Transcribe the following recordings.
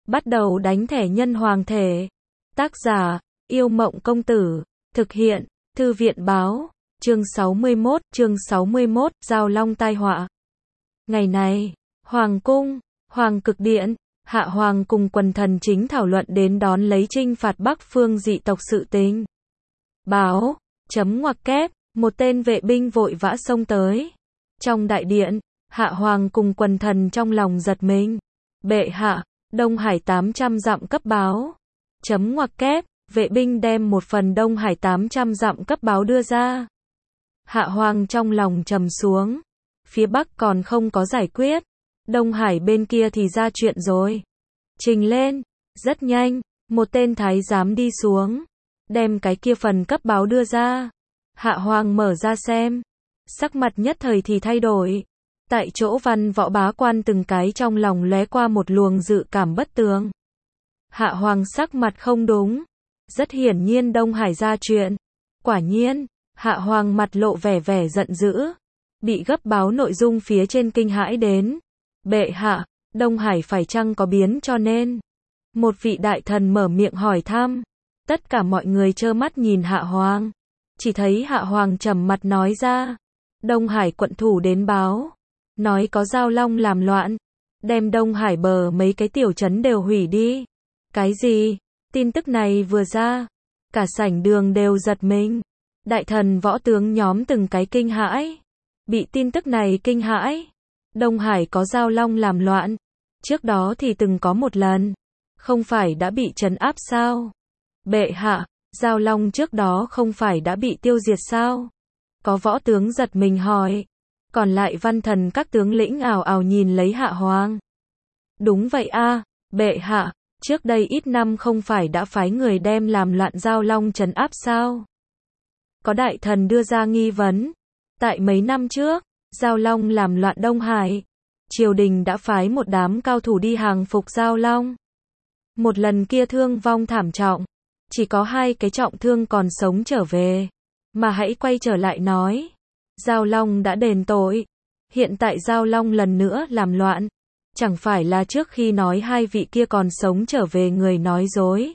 Bắt đầu đánh thẻ nhân hoàng thể. Tác giả, Yêu Mộng Công Tử. Thực hiện, Thư viện Báo. Chương 61, Giao Long tai họa. Ngày này, Hoàng cung, Hoàng Cực Điện, Hạ Hoàng cùng quần thần chính thảo luận đến đón lấy trinh phạt Bắc phương dị tộc sự tình. Báo, chấm ngoặc kép, một tên vệ binh vội vã xông tới. Trong đại điện, Hạ Hoàng cùng quần thần trong lòng giật mình. Bệ hạ, Đông Hải 800 dặm cấp báo. Chấm ngoặc kép, vệ binh đem một phần Đông Hải 800 dặm cấp báo đưa ra. Hạ Hoàng trong lòng trầm xuống. Phía Bắc còn không có giải quyết. Đông Hải bên kia thì ra chuyện rồi. Trình lên. Rất nhanh, một tên thái giám đi xuống. Đem cái kia phần cấp báo đưa ra. Hạ Hoàng mở ra xem. Sắc mặt nhất thời thì thay đổi. Tại chỗ văn võ bá quan từng cái trong lòng lóe qua một luồng dự cảm bất tường. Hạ Hoàng sắc mặt không đúng. Rất hiển nhiên Đông Hải ra chuyện. Quả nhiên, Hạ Hoàng mặt lộ vẻ giận dữ. Bị gấp báo nội dung phía trên kinh hãi đến. Bệ hạ, Đông Hải phải chăng có biến cho nên? Một vị đại thần mở miệng hỏi thăm. Tất cả mọi người trơ mắt nhìn Hạ Hoàng. Chỉ thấy Hạ Hoàng trầm mặt nói ra. Đông Hải quận thủ đến báo. Nói có Giao Long làm loạn. Đem Đông Hải bờ mấy cái tiểu trấn đều hủy đi. Cái gì? Tin tức này vừa ra. Cả sảnh đường đều giật mình. Đại thần võ tướng nhóm từng cái kinh hãi. Bị tin tức này kinh hãi. Đông Hải có Giao Long làm loạn. Trước đó thì từng có một lần. Không phải đã bị trấn áp sao? Bệ hạ, Giao Long trước đó không phải đã bị tiêu diệt sao? Có võ tướng giật mình hỏi. Còn lại văn thần các tướng lĩnh ào ào nhìn lấy Hạ Hoàng. Đúng vậy a, bệ hạ, trước đây ít năm không phải đã phái người đem làm loạn Giao Long trấn áp sao? Có đại thần đưa ra nghi vấn. Tại mấy năm trước, Giao Long làm loạn Đông Hải. Triều đình đã phái một đám cao thủ đi hàng phục Giao Long. Một lần kia thương vong thảm trọng. Chỉ có 2 cái trọng thương còn sống trở về. Mà hãy quay trở lại nói. Giao Long đã đền tội. Hiện tại Giao Long lần nữa làm loạn. Chẳng phải là trước khi nói 2 vị kia còn sống trở về người nói dối.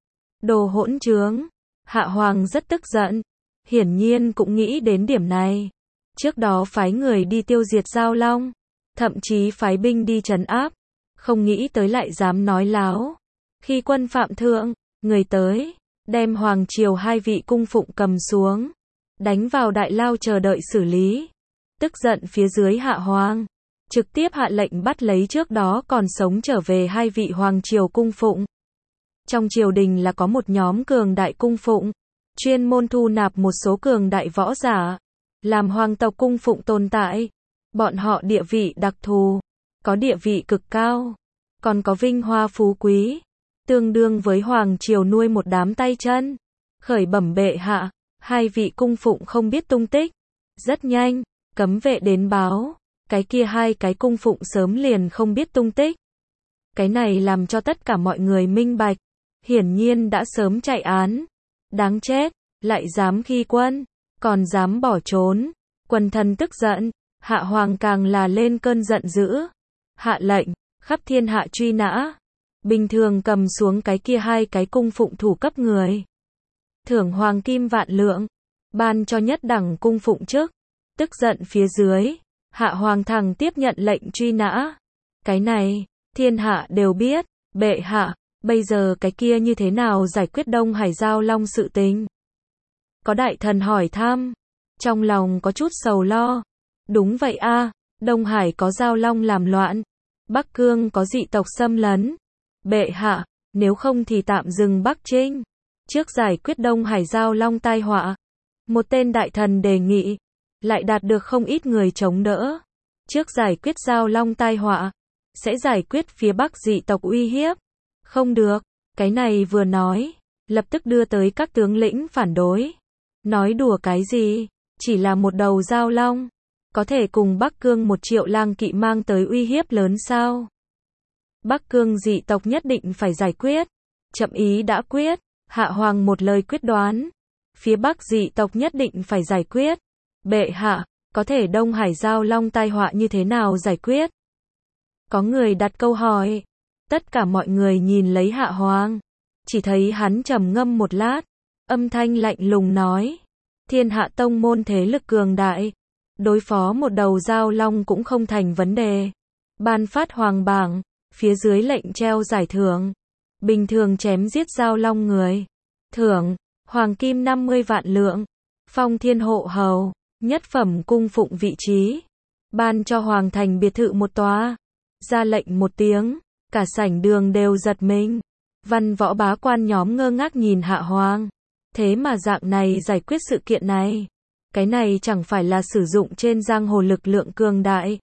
Đồ hỗn trướng. Hạ Hoàng rất tức giận. Hiển nhiên cũng nghĩ đến điểm này. Trước đó phái người đi tiêu diệt Giao Long. Thậm chí phái binh đi trấn áp. Không nghĩ tới lại dám nói láo. Khi quân phạm thượng, người tới, đem Hoàng triều 2 vị cung phụng cầm xuống. Đánh vào đại lao chờ đợi xử lý. Tức giận phía dưới Hạ Hoàng. Trực tiếp hạ lệnh bắt lấy trước đó còn sống trở về 2 vị Hoàng triều cung phụng. Trong triều đình là có một nhóm cường đại cung phụng. Chuyên môn thu nạp một số cường đại võ giả. Làm hoàng tộc cung phụng tồn tại. Bọn họ địa vị đặc thù. Có địa vị cực cao. Còn có vinh hoa phú quý. Tương đương với Hoàng triều nuôi một đám tay chân. Khởi bẩm bệ hạ. 2 vị cung phụng không biết tung tích. Rất nhanh, cấm vệ đến báo. Cái kia 2 cái cung phụng sớm liền không biết tung tích. Cái này làm cho tất cả mọi người minh bạch. Hiển nhiên đã sớm chạy án. Đáng chết, lại dám khi quân. Còn dám bỏ trốn. Quần thần tức giận. Hạ Hoàng càng là lên cơn giận dữ. Hạ lệnh, khắp thiên hạ truy nã. Bình thường cầm xuống cái kia 2 cái cung phụng thủ cấp người. Thưởng hoàng kim vạn lượng. Ban cho nhất đẳng cung phụng chức. Tức giận phía dưới. Hạ Hoàng thẳng tiếp nhận lệnh truy nã. Cái này, thiên hạ đều biết. Bệ hạ, bây giờ cái kia như thế nào giải quyết Đông Hải Giao Long sự tình? Có đại thần hỏi thăm. Trong lòng có chút sầu lo. Đúng vậy a, Đông Hải có Giao Long làm loạn. Bắc Cương có dị tộc xâm lấn. Bệ hạ, nếu không thì tạm dừng Bắc Trinh. Trước giải quyết Đông Hải Giao Long tai họa. Một tên đại thần đề nghị. Lại đạt được không ít người chống đỡ. Trước giải quyết Giao Long tai họa. Sẽ giải quyết phía Bắc dị tộc uy hiếp. Không được. Cái này vừa nói. Lập tức đưa tới các tướng lĩnh phản đối. Nói đùa cái gì? Chỉ là một đầu Giao Long. Có thể cùng Bắc Cương 1 triệu lang kỵ mang tới uy hiếp lớn sao? Bắc Cương dị tộc nhất định phải giải quyết. Chậm ý đã quyết. Hạ Hoàng một lời quyết đoán. Phía Bắc dị tộc nhất định phải giải quyết. Bệ hạ, có thể Đông Hải Giao Long tai họa như thế nào giải quyết? Có người đặt câu hỏi. Tất cả mọi người nhìn lấy Hạ Hoàng, chỉ thấy hắn trầm ngâm một lát, âm thanh lạnh lùng nói, Thiên Hạ tông môn thế lực cường đại, đối phó một đầu Dao Long cũng không thành vấn đề. Ban phát hoàng bảng, phía dưới lệnh treo giải thưởng. Bình thường chém giết Dao Long người, thưởng hoàng kim 50 vạn lượng, phong thiên hộ hầu, nhất phẩm cung phụng vị trí, ban cho hoàng thành biệt thự một tòa. Ra lệnh một tiếng, cả sảnh đường đều giật mình. Văn võ bá quan nhóm ngơ ngác nhìn Hạ Hoàng. Thế mà dạng này giải quyết sự kiện này, cái này chẳng phải là sử dụng trên giang hồ lực lượng cường đại,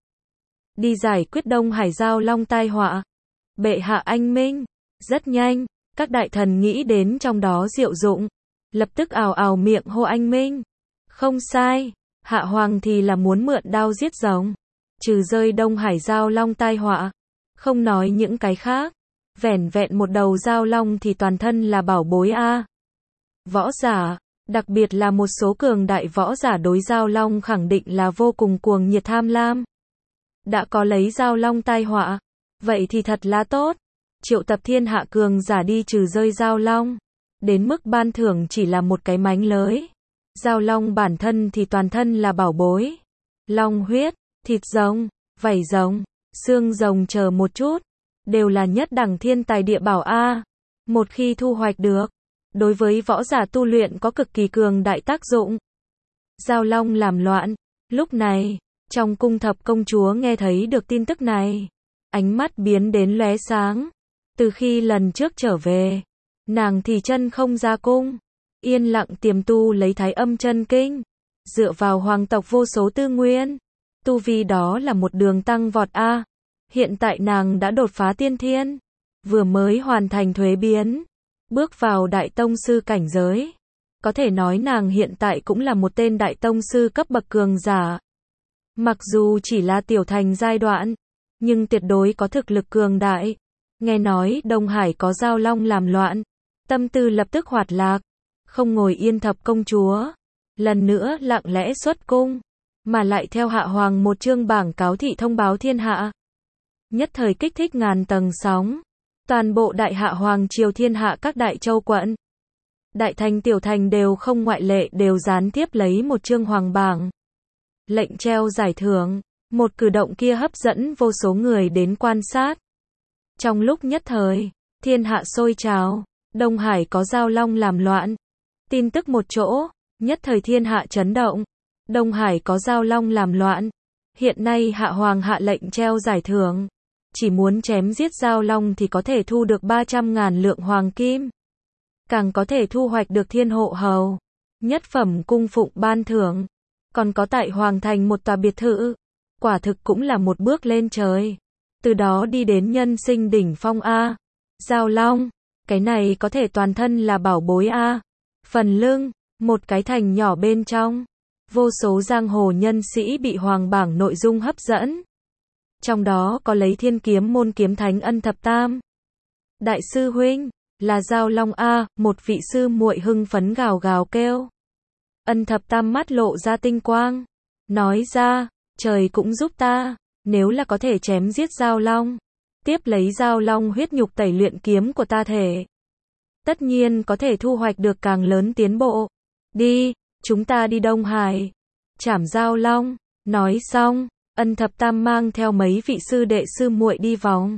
đi giải quyết Đông Hải Dao Long tai họa. Bệ hạ anh minh. Rất nhanh, các đại thần nghĩ đến trong đó diệu dụng, lập tức ào ào miệng hô anh minh. Không sai, Hạ Hoàng thì là muốn mượn đao giết rồng, trừ rơi Đông Hải Dao Long tai họa. Không nói những cái khác, vẻn vẹn một đầu Dao Long thì toàn thân là bảo bối a. Võ giả, đặc biệt là một số cường đại võ giả đối Dao Long khẳng định là vô cùng cuồng nhiệt tham lam. Đã có lấy Dao Long tai họa, vậy thì thật là tốt. Triệu tập thiên hạ cường giả đi trừ rơi Dao Long, đến mức ban thưởng chỉ là một cái mánh lới. Dao Long bản thân thì toàn thân là bảo bối. Long huyết, thịt rồng, vảy rồng, xương rồng chờ một chút, đều là nhất đẳng thiên tài địa bảo a. Một khi thu hoạch được, đối với võ giả tu luyện có cực kỳ cường đại tác dụng. Dao Long làm loạn. Lúc này, trong cung thập công chúa nghe thấy được tin tức này, ánh mắt biến đến lóe sáng. Từ khi lần trước trở về, nàng thì chân không ra cung, yên lặng tiềm tu lấy Thái Âm chân kinh, dựa vào hoàng tộc vô số tư nguyên, tu vi đó là một đường tăng vọt a. Hiện tại nàng đã đột phá tiên thiên, vừa mới hoàn thành thuế biến, bước vào đại tông sư cảnh giới. Có thể nói nàng hiện tại cũng là một tên đại tông sư cấp bậc cường giả. Mặc dù chỉ là tiểu thành giai đoạn, nhưng tuyệt đối có thực lực cường đại. Nghe nói Đông Hải có Dao Long làm loạn, tâm tư lập tức hoạt lạc, không ngồi yên thập công chúa, lần nữa lặng lẽ xuất cung, mà lại theo Hạ Hoàng một chương bảng cáo thị thông báo thiên hạ. Nhất thời kích thích ngàn tầng sóng, toàn bộ đại Hạ Hoàng triều thiên hạ các đại châu quận, đại thành tiểu thành đều không ngoại lệ đều gián tiếp lấy một chương hoàng bảng. Lệnh treo giải thưởng, một cử động kia hấp dẫn vô số người đến quan sát. Trong lúc nhất thời, thiên hạ sôi trào, Đông Hải có Dao Long làm loạn. Tin tức một chỗ, nhất thời thiên hạ chấn động. Đông Hải có Dao Long làm loạn. Hiện nay Hạ Hoàng hạ lệnh treo giải thưởng. Chỉ muốn chém giết Dao Long thì có thể thu được 300.000 lượng hoàng kim. Càng có thể thu hoạch được thiên hộ hầu, nhất phẩm cung phụng ban thưởng. Còn có tại Hoàng Thành một tòa biệt thự. Quả thực cũng là một bước lên trời. Từ đó đi đến nhân sinh đỉnh phong a. Dao Long, cái này có thể toàn thân là bảo bối a. Phần lưng, một cái thành nhỏ bên trong, vô số giang hồ nhân sĩ bị hoàng bảng nội dung hấp dẫn. Trong đó có lấy Thiên Kiếm môn kiếm thánh Ân Thập Tam. Đại sư huynh, là Dao Long a, một vị sư muội hưng phấn gào gào kêu. Ân Thập Tam mắt lộ ra tinh quang, nói ra, trời cũng giúp ta, nếu là có thể chém giết Dao Long, tiếp lấy Dao Long huyết nhục tẩy luyện kiếm của ta thể, tất nhiên có thể thu hoạch được càng lớn tiến bộ. Đi, chúng ta đi Đông Hải, chảm Dao Long. Nói xong, Ân Thập Tam mang theo mấy vị sư đệ sư muội đi vòng,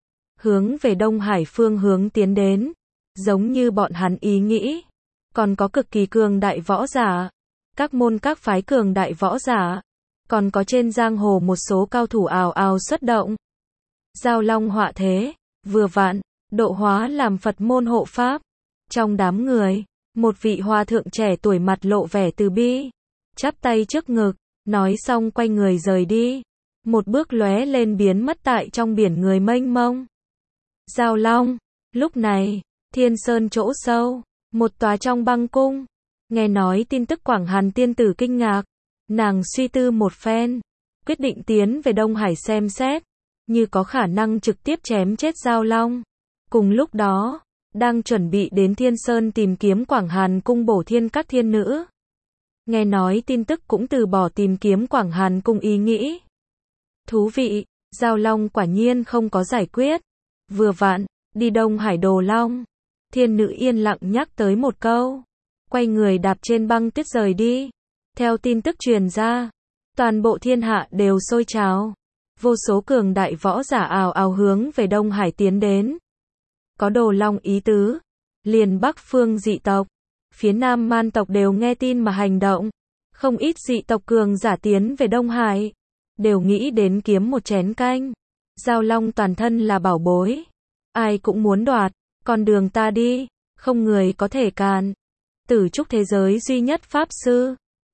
hướng về Đông Hải phương hướng tiến đến. Giống như bọn hắn ý nghĩ, còn có cực kỳ cường đại võ giả, các môn các phái cường đại võ giả, còn có trên giang hồ một số cao thủ ào ào xuất động. Dao Long họa thế, vừa vặn, độ hóa làm Phật môn hộ pháp. Trong đám người, một vị hòa thượng trẻ tuổi mặt lộ vẻ từ bi, chắp tay trước ngực, nói xong quay người rời đi. Một bước lóe lên biến mất tại trong biển người mênh mông. Dao Long, lúc này, Thiên Sơn chỗ sâu, một tòa trong băng cung. Nghe nói tin tức Quảng Hàn tiên tử kinh ngạc, nàng suy tư một phen, quyết định tiến về Đông Hải xem xét, như có khả năng trực tiếp chém chết Dao Long. Cùng lúc đó, đang chuẩn bị đến Thiên Sơn tìm kiếm Quảng Hàn cung bổ thiên các thiên nữ. Nghe nói tin tức cũng từ bỏ tìm kiếm Quảng Hàn cung ý nghĩ. Thú vị, Dao Long quả nhiên không có giải quyết. Vừa vặn, đi Đông Hải Đồ Long. Thiên nữ yên lặng nhắc tới một câu. Quay người đạp trên băng tuyết rời đi. Theo tin tức truyền ra, toàn bộ thiên hạ đều sôi trào. Vô số cường đại võ giả ào ào hướng về Đông Hải tiến đến. Có Đồ Long ý tứ, liền Bắc phương dị tộc, phía Nam man tộc đều nghe tin mà hành động. Không ít dị tộc cường giả tiến về Đông Hải, đều nghĩ đến kiếm một chén canh. Giao Long toàn thân là bảo bối, ai cũng muốn đoạt, con đường ta đi, không người có thể cản. Tử trúc thế giới duy nhất pháp sư,